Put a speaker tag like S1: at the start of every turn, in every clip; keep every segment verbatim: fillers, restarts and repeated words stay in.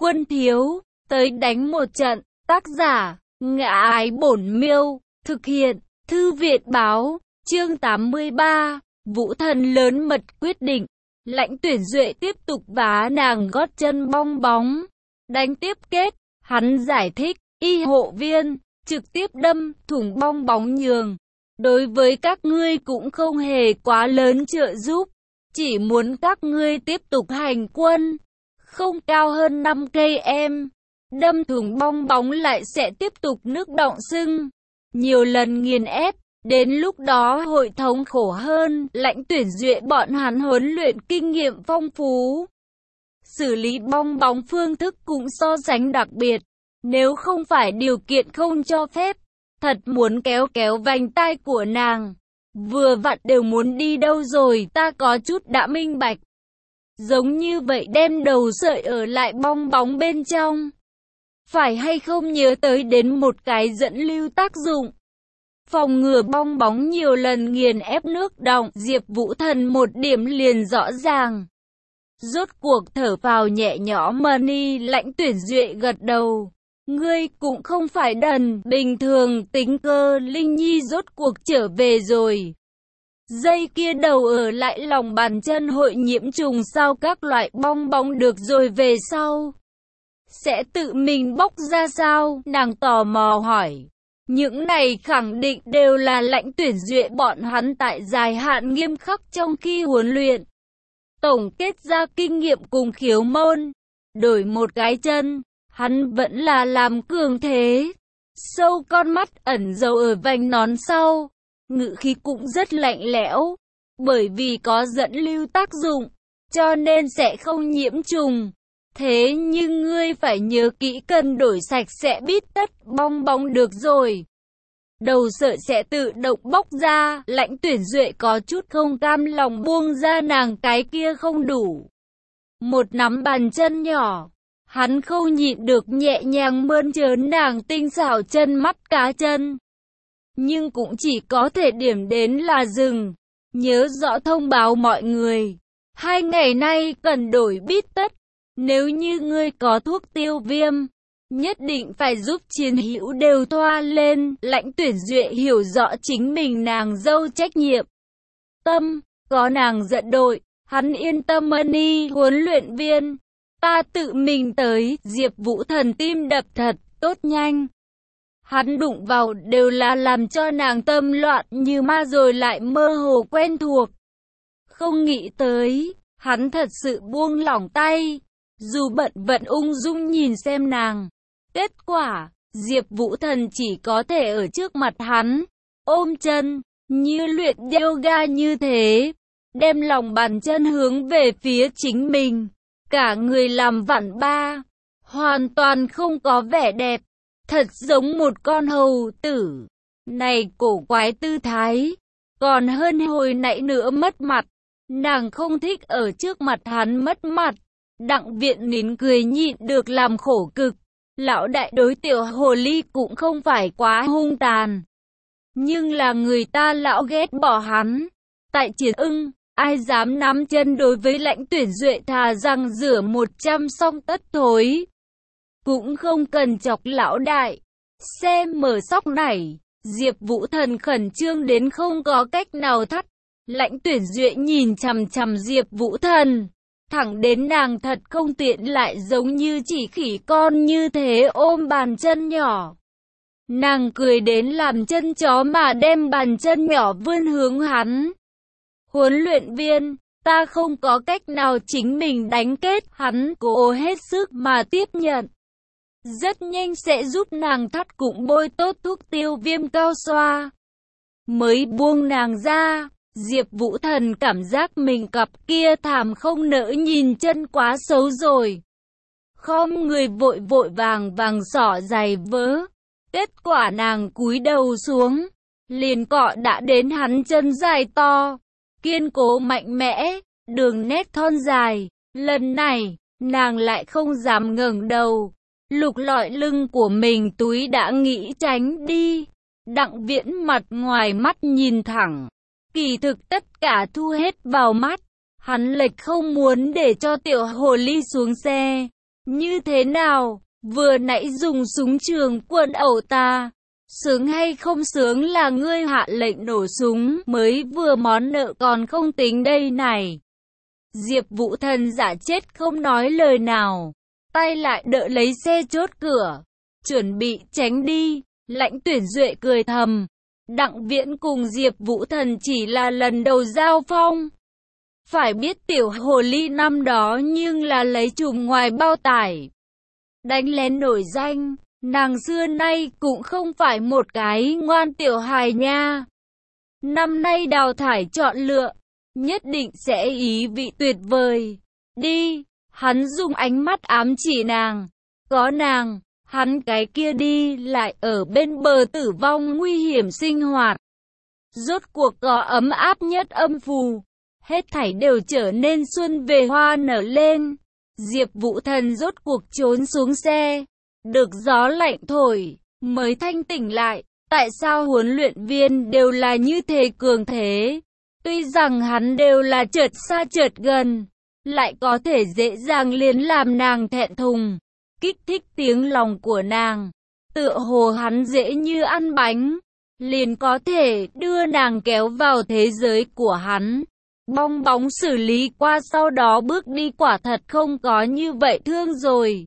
S1: Quân thiếu, tới đánh một trận. Tác giả, Ngã Ái Bổn Miêu. Thực hiện, Thư viện báo. Chương tám mươi ba. Vũ Thần lớn mật quyết định. Lãnh Tuyển Duệ tiếp tục vá nàng gót chân bong bóng. Đánh tiếp kết, hắn giải thích, y hộ viên, trực tiếp đâm, thủng bong bóng nhường. Đối với các ngươi cũng không hề quá lớn trợ giúp. Chỉ muốn các ngươi tiếp tục hành quân. Không cao hơn năm cây em. Đâm thủng bong bóng lại sẽ tiếp tục nước đọng sưng. Nhiều lần nghiền ép. Đến lúc đó hội thống khổ hơn. Lãnh Tuyển Duệ bọn hắn huấn luyện kinh nghiệm phong phú. Xử lý bong bóng phương thức cũng so sánh đặc biệt. Nếu không phải điều kiện không cho phép, thật muốn kéo kéo vành tai của nàng. Vừa vặn đều muốn đi đâu rồi, ta có chút đã minh bạch. Giống như vậy đem đầu sợi ở lại bong bóng bên trong. Phải hay không nhớ tới đến một cái dẫn lưu tác dụng. Phòng ngừa bong bóng nhiều lần nghiền ép nước đọng, Diệp Vũ Thần một điểm liền rõ ràng. Rốt cuộc thở phào nhẹ nhõm Mani. Lãnh Tuyển Duệ gật đầu. Ngươi cũng không phải đần, bình thường tính cơ. Linh Nhi rốt cuộc trở về rồi. Dây kia đầu ở lại lòng bàn chân hội nhiễm trùng sao, các loại bong bóng được rồi về sau sẽ tự mình bóc ra sao? Nàng tò mò hỏi. Những này khẳng định đều là Lãnh Tuyển Duệ bọn hắn tại dài hạn nghiêm khắc trong khi huấn luyện. Tổng kết ra kinh nghiệm cùng khiếu môn. Đổi một cái chân, hắn vẫn là làm cường thế. Sâu con mắt ẩn giấu ở vành nón sau. Ngữ khí cũng rất lạnh lẽo. Bởi vì có dẫn lưu tác dụng, cho nên sẽ không nhiễm trùng. Thế nhưng ngươi phải nhớ kỹ cần đổi sạch sẽ bít tất bong bóng được rồi. Đầu sợi sẽ tự động bóc ra. Lãnh Tuyển Duệ có chút không cam lòng buông ra nàng cái kia không đủ một nắm bàn chân nhỏ. Hắn không nhịn được nhẹ nhàng mơn trớn nàng tinh xảo chân mắt cá chân. Nhưng cũng chỉ có thể điểm đến là dừng. Nhớ rõ thông báo mọi người. Hai ngày nay cần đổi bít tất. Nếu như ngươi có thuốc tiêu viêm, nhất định phải giúp chiến hữu đều thoa lên. Lãnh Tuyển Duệ hiểu rõ chính mình nàng dâu trách nhiệm. Tâm, có nàng dẫn đội, hắn yên tâm. Mani huấn luyện viên, ta tự mình tới. Diệp Vũ Thần tim đập thật tốt nhanh. Hắn đụng vào đều là làm cho nàng tâm loạn như ma rồi lại mơ hồ quen thuộc. Không nghĩ tới, hắn thật sự buông lỏng tay. Dù bận vận ung dung nhìn xem nàng. Kết quả, Diệp Vũ Thần chỉ có thể ở trước mặt hắn, ôm chân, như luyện yoga như thế. Đem lòng bàn chân hướng về phía chính mình. Cả người làm vặn ba. Hoàn toàn không có vẻ đẹp. Thật giống một con hầu tử. Này cổ quái tư thái. Còn hơn hồi nãy nữa mất mặt. Nàng không thích ở trước mặt hắn mất mặt. Đặng Viện nín cười nhịn được làm khổ cực. Lão đại đối tiểu hồ ly cũng không phải quá hung tàn. Nhưng là người ta lão ghét bỏ hắn. Tại Triển Ưng, ai dám nắm chân đối với Lãnh Tuyển Duệ thà rằng rửa một trăm song tất thối. Cũng không cần chọc lão đại. Xe mở sóc này, Diệp Vũ Thần khẩn trương đến không có cách nào thắt. Lãnh Tuyển Duệ nhìn chằm chằm Diệp Vũ Thần. Thẳng đến nàng thật không tiện lại giống như chỉ khỉ con như thế ôm bàn chân nhỏ. Nàng cười đến làm chân chó mà đem bàn chân nhỏ vươn hướng hắn. Huấn luyện viên, ta không có cách nào chính mình đánh kết. Hắn cố hết sức mà tiếp nhận. Rất nhanh sẽ giúp nàng thắt cũng bôi tốt thuốc tiêu viêm cao xoa. Mới buông nàng ra. Diệp Vũ Thần cảm giác mình cặp kia thảm không nỡ nhìn chân quá xấu rồi. Khom người vội vội vàng vàng xỏ giày vớ. Kết quả nàng cúi đầu xuống. Liền cọ đã đến hắn chân dài to. Kiên cố mạnh mẽ. Đường nét thon dài. Lần này, nàng lại không dám ngẩng đầu. Lục lọi lưng của mình túi đã nghĩ tránh đi. Đặng Viễn mặt ngoài mắt nhìn thẳng. Kỳ thực tất cả thu hết vào mắt. Hắn lệch không muốn để cho tiểu hồ ly xuống xe. Như thế nào? Vừa nãy dùng súng trường quân ẩu ta. Sướng hay không sướng là ngươi hạ lệnh nổ súng, mới vừa món nợ còn không tính đây này. Diệp Vũ Thần giả chết không nói lời nào, tay lại đỡ lấy xe chốt cửa, chuẩn bị tránh đi. Lãnh Tuyển Duệ cười thầm, Đặng Viễn cùng Diệp Vũ Thần chỉ là lần đầu giao phong. Phải biết tiểu hồ ly năm đó nhưng là lấy chùm ngoài bao tải. Đánh lén nổi danh, nàng xưa nay cũng không phải một cái ngoan tiểu hài nha. Năm nay đào thải chọn lựa, nhất định sẽ ý vị tuyệt vời. Đi, hắn dùng ánh mắt ám chỉ nàng. Có nàng, hắn cái kia đi lại ở bên bờ tử vong nguy hiểm sinh hoạt. Rốt cuộc có ấm áp nhất âm phù. Hết thảy đều trở nên xuân về hoa nở lên. Diệp Vũ Thần rốt cuộc trốn xuống xe. Được gió lạnh thổi, mới thanh tỉnh lại. Tại sao huấn luyện viên đều là như thế cường thế? Tuy rằng hắn đều là chợt xa chợt gần, lại có thể dễ dàng liền làm nàng thẹn thùng, kích thích tiếng lòng của nàng. Tựa hồ hắn dễ như ăn bánh, liền có thể đưa nàng kéo vào thế giới của hắn. Bong bóng xử lý qua sau đó bước đi quả thật không có như vậy thương rồi.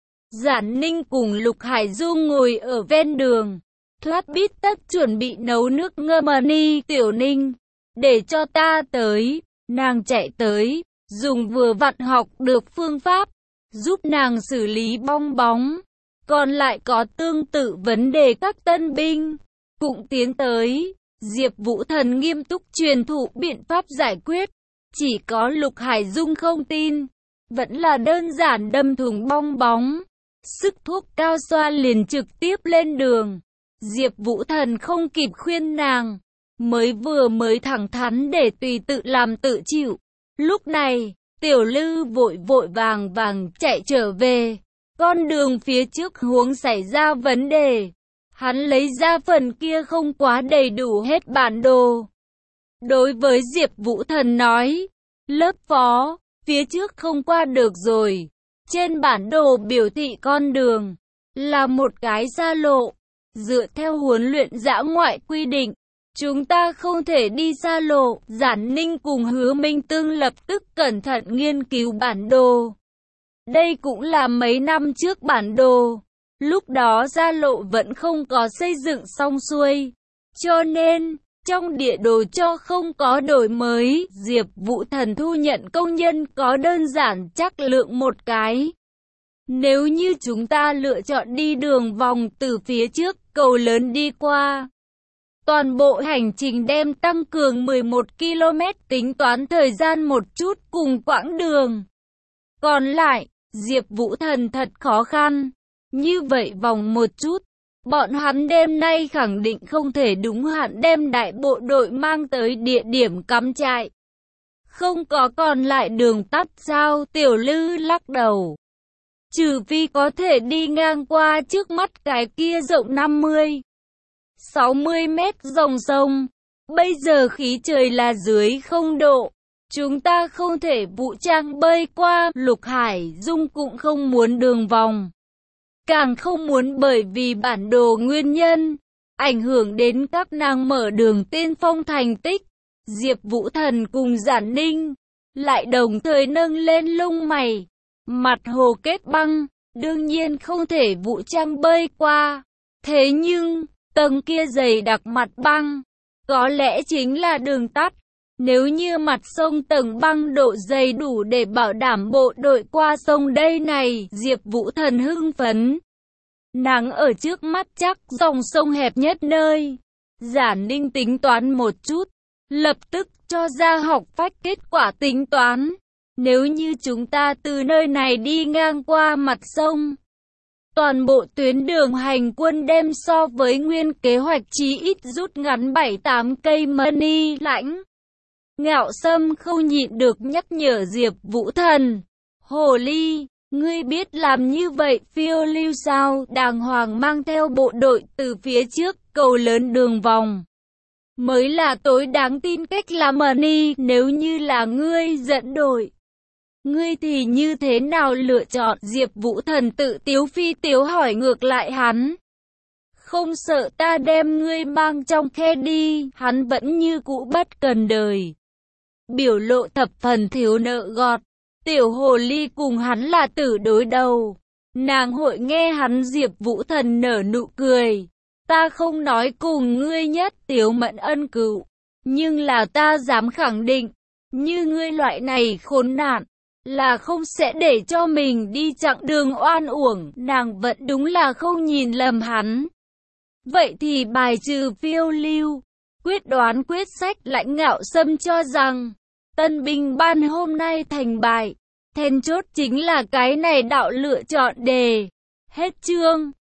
S1: Giản Ninh cùng Lục Hải Dung ngồi ở ven đường, thoát bít tất chuẩn bị nấu nước ngơ mờ ni. Tiểu Ninh, để cho ta tới. Nàng chạy tới, dùng vừa vặn học được phương pháp, giúp nàng xử lý bong bóng. Còn lại có tương tự vấn đề các tân binh, cũng tiến tới. Diệp Vũ Thần nghiêm túc truyền thụ biện pháp giải quyết. Chỉ có Lục Hải Dung không tin, vẫn là đơn giản đâm thủng bong bóng. Sức thuốc cao xoa liền trực tiếp lên đường. Diệp Vũ Thần không kịp khuyên nàng, mới vừa mới thẳng thắn để tùy tự làm tự chịu. Lúc này, Tiểu Lư vội vội vàng vàng chạy trở về. Con đường phía trước huống xảy ra vấn đề. Hắn lấy ra phần kia không quá đầy đủ hết bản đồ. Đối với Diệp Vũ Thần nói, lớp phó, phía trước không qua được rồi. Trên bản đồ biểu thị con đường là một cái xa lộ. Dựa theo huấn luyện dã ngoại quy định, chúng ta không thể đi xa lộ. Giản Ninh cùng Hứa Minh Tương lập tức cẩn thận nghiên cứu bản đồ. Đây cũng là mấy năm trước bản đồ. Lúc đó xa lộ vẫn không có xây dựng xong xuôi. Cho nên, trong địa đồ cho không có đổi mới. Diệp Vũ Thần thu nhận công nhân có đơn giản chắc lượng một cái. Nếu như chúng ta lựa chọn đi đường vòng từ phía trước cầu lớn đi qua, toàn bộ hành trình đem tăng cường mười một ki lô mét, tính toán thời gian một chút cùng quãng đường. Còn lại, Diệp Vũ Thần thật khó khăn. Như vậy vòng một chút, bọn hắn đêm nay khẳng định không thể đúng hạn đem đại bộ đội mang tới địa điểm cắm trại. Không có còn lại đường tắt sao? Tiểu Lư lắc đầu. Trừ phi có thể đi ngang qua trước mắt cái kia rộng năm mươi, sáu mươi mét dòng sông. Bây giờ khí trời là dưới không độ. Chúng ta không thể vũ trang bơi qua. Lục Hải Dung cũng không muốn đường vòng. Càng không muốn bởi vì bản đồ nguyên nhân, ảnh hưởng đến các nàng mở đường tiên phong thành tích. Diệp Vũ Thần cùng Giản Ninh lại đồng thời nâng lên lông mày. Mặt hồ kết băng, đương nhiên không thể vũ trang bơi qua. Thế nhưng, tầng kia dày đặc mặt băng, có lẽ chính là đường tắt. Nếu như mặt sông tầng băng độ dày đủ để bảo đảm bộ đội qua sông đây này, Diệp Vũ Thần hưng phấn. Nàng ở trước mắt chắc dòng sông hẹp nhất nơi. Giản Ninh tính toán một chút, lập tức cho ra học phách kết quả tính toán. Nếu như chúng ta từ nơi này đi ngang qua mặt sông, toàn bộ tuyến đường hành quân đem so với nguyên kế hoạch chí ít rút ngắn bảy tám cây money lãnh. Ngạo Sâm không nhịn được nhắc nhở Diệp Vũ Thần. Hồ ly, ngươi biết làm như vậy phiêu lưu sao? Đàng hoàng mang theo bộ đội từ phía trước cầu lớn đường vòng mới là tối đáng tin cách làm money. Nếu như là ngươi dẫn đội, ngươi thì như thế nào lựa chọn? Diệp Vũ Thần tự tiếu phi tiếu hỏi ngược lại hắn. Không sợ ta đem ngươi mang trong khe đi? Hắn vẫn như cũ bất cần đời. Biểu lộ thập phần thiếu nợ gọt. Tiểu hồ ly cùng hắn là tử đối đầu. Nàng hội nghe hắn. Diệp Vũ Thần nở nụ cười. Ta không nói cùng ngươi nhất Tiếu Mẫn ân cựu. Nhưng là ta dám khẳng định. Như ngươi loại này khốn nạn. Là không sẽ để cho mình đi chặng đường oan uổng. Nàng vẫn đúng là không nhìn lầm hắn. Vậy thì bài trừ phiêu lưu. Quyết đoán quyết sách. Lãnh Ngạo Sâm cho rằng. Tân binh ban hôm nay thành bại. Then chốt chính là cái này đạo lựa chọn đề. Hết chương.